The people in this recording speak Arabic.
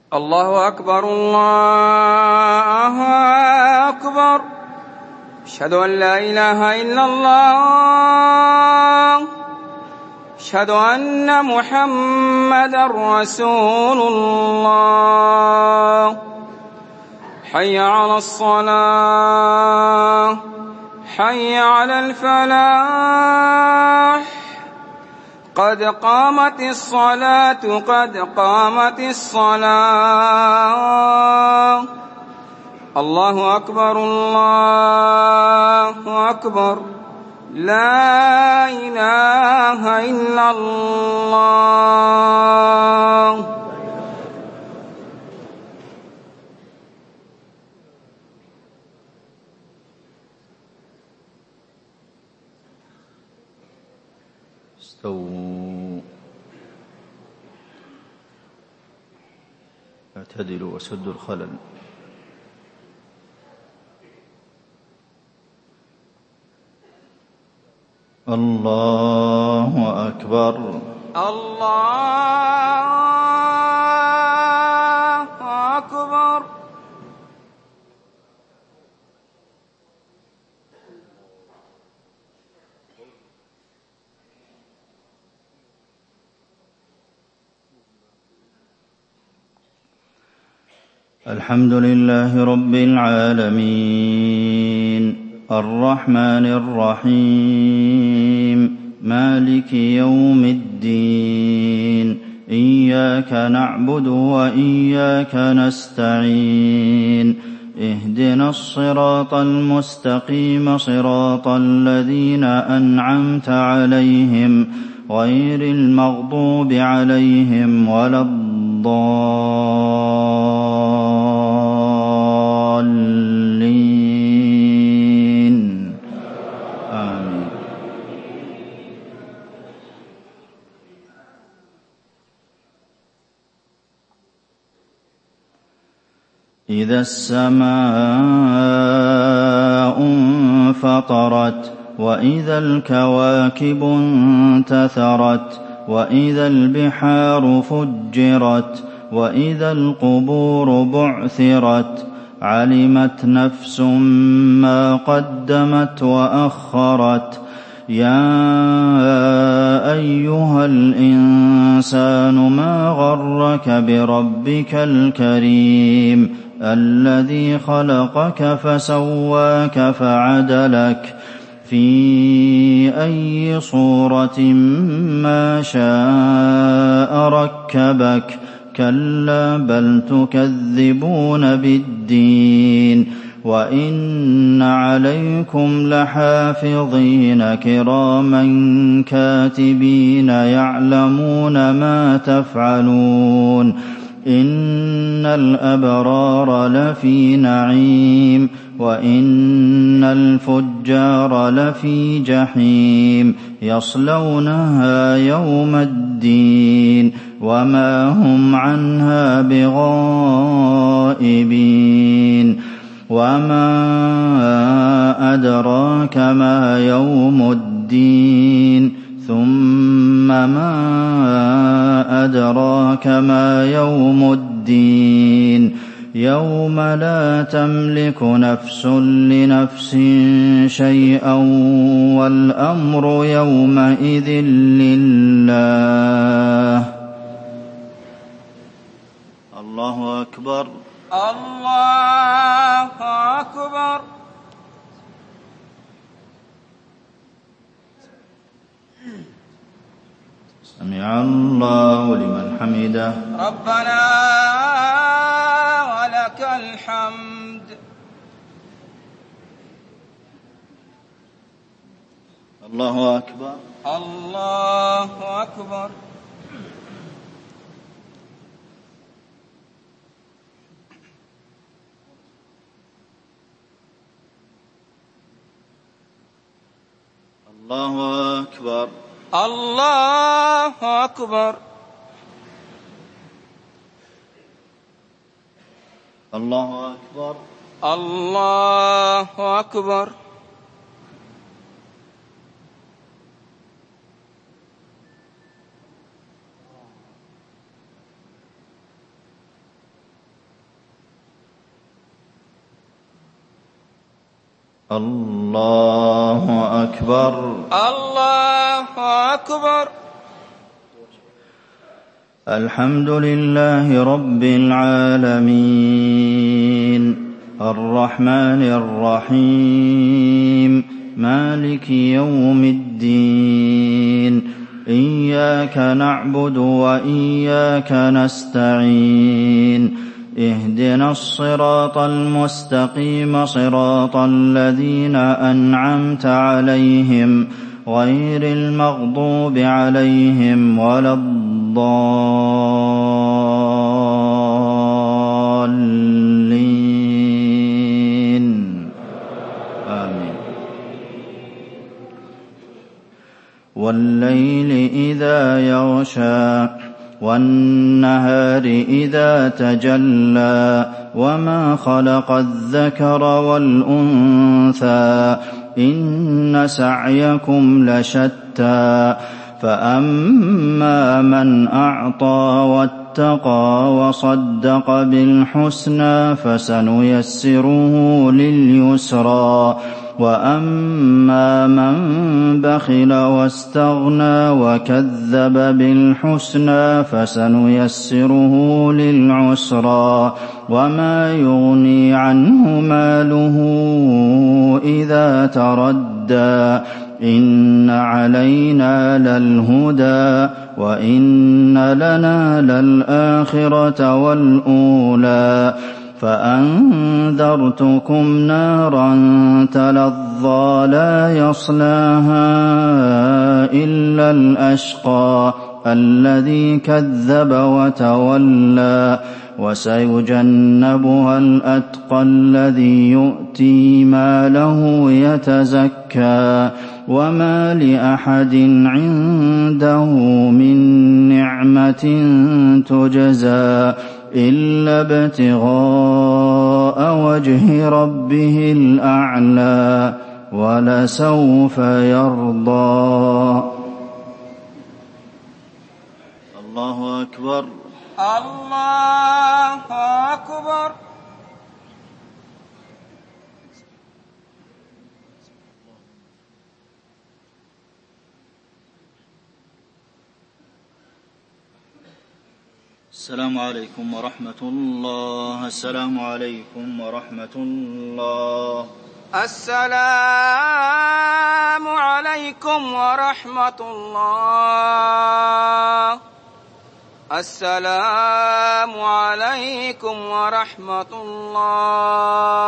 الله أكبر الله أكبر. أشهد أن لا إله إلا الله. أشهد أن محمدا رسول الله. حي على الصلاة، حي على الفلاح، قد قامت الصلاة، قد قامت الصلاة. الله أكبر الله أكبر. لا إله إلا الله. استووا، اعتدلوا وسدوا الخلل. الله أكبر الله أكبر. الحمد لله رب العالمين الرحمن الرحيم مالك يوم الدين. إياك نعبد وإياك نستعين. اهدنا الصراط المستقيم صراط الذين أنعمت عليهم غير المغضوب عليهم ولا الضالين. آمين. إذا السماء انفطرت وإذا الكواكب انتثرت وإذا البحار فجرت وإذا القبور بعثرت علمت نفس ما قدمت وأخرت. يا أيها الإنسان ما غرك بربك الكريم الذي خلقك فسواك فعدلك في أي صورة ما شاء ركبك. كلا بل تكذبون بالدين وإن عليكم لحافظين كراما كاتبين يعلمون ما تفعلون. إن الأبرار لفي نعيم وإن الفجار لفي جحيم يصلونها يوم الدين وما هم عنها بغائبين. وما أدراك ما يوم الدين ثم ما أدراك ما يوم الدين يوم لا تملك نفس لنفس شيئا والأمر يومئذ لله. الله أكبر الله أكبر. سمع الله لمن حمده. ربنا ولك الحمد. الله أكبر الله أكبر. الله أكبر الله أكبر. الله أكبر الله أكبر. الله أكبر. الله أكبر. الحمد لله رب العالمين الرحمن الرحيم مالك يوم الدين إياك نعبد وإياك نستعين اهدنا الصراط المستقيم صراط الذين أنعمت عليهم غير المغضوب عليهم ولا الضالين آمين. والليل إذا يغشى والنهار إذا تجلى وما خلق الذكر والأنثى إن سعيكم لشتى فأما من أعطى واتقى وصدق بالحسنى فسنيسره لليسرى وأما من بخل واستغنى وكذب بالحسنى فسنيسره للعسرى وما يغني عنه ماله إذا تردى إن علينا للهدى وإن لنا للآخرة والأولى فأنذرتكم نارا تلظى لا يصلاها إلا الأشقى الذي كذب وتولى وسيجنبها الأتقى الذي يؤتي ماله يتزكى وما لأحد عنده من نعمة تجزى إلا ابتغاء وجه ربه الأعلى ولسوف يرضى. الله أكبر. الله أكبر. السلام عليكم ورحمة الله. السلام عليكم ورحمة الله. السلام عليكم ورحمة الله. السلام عليكم ورحمة الله.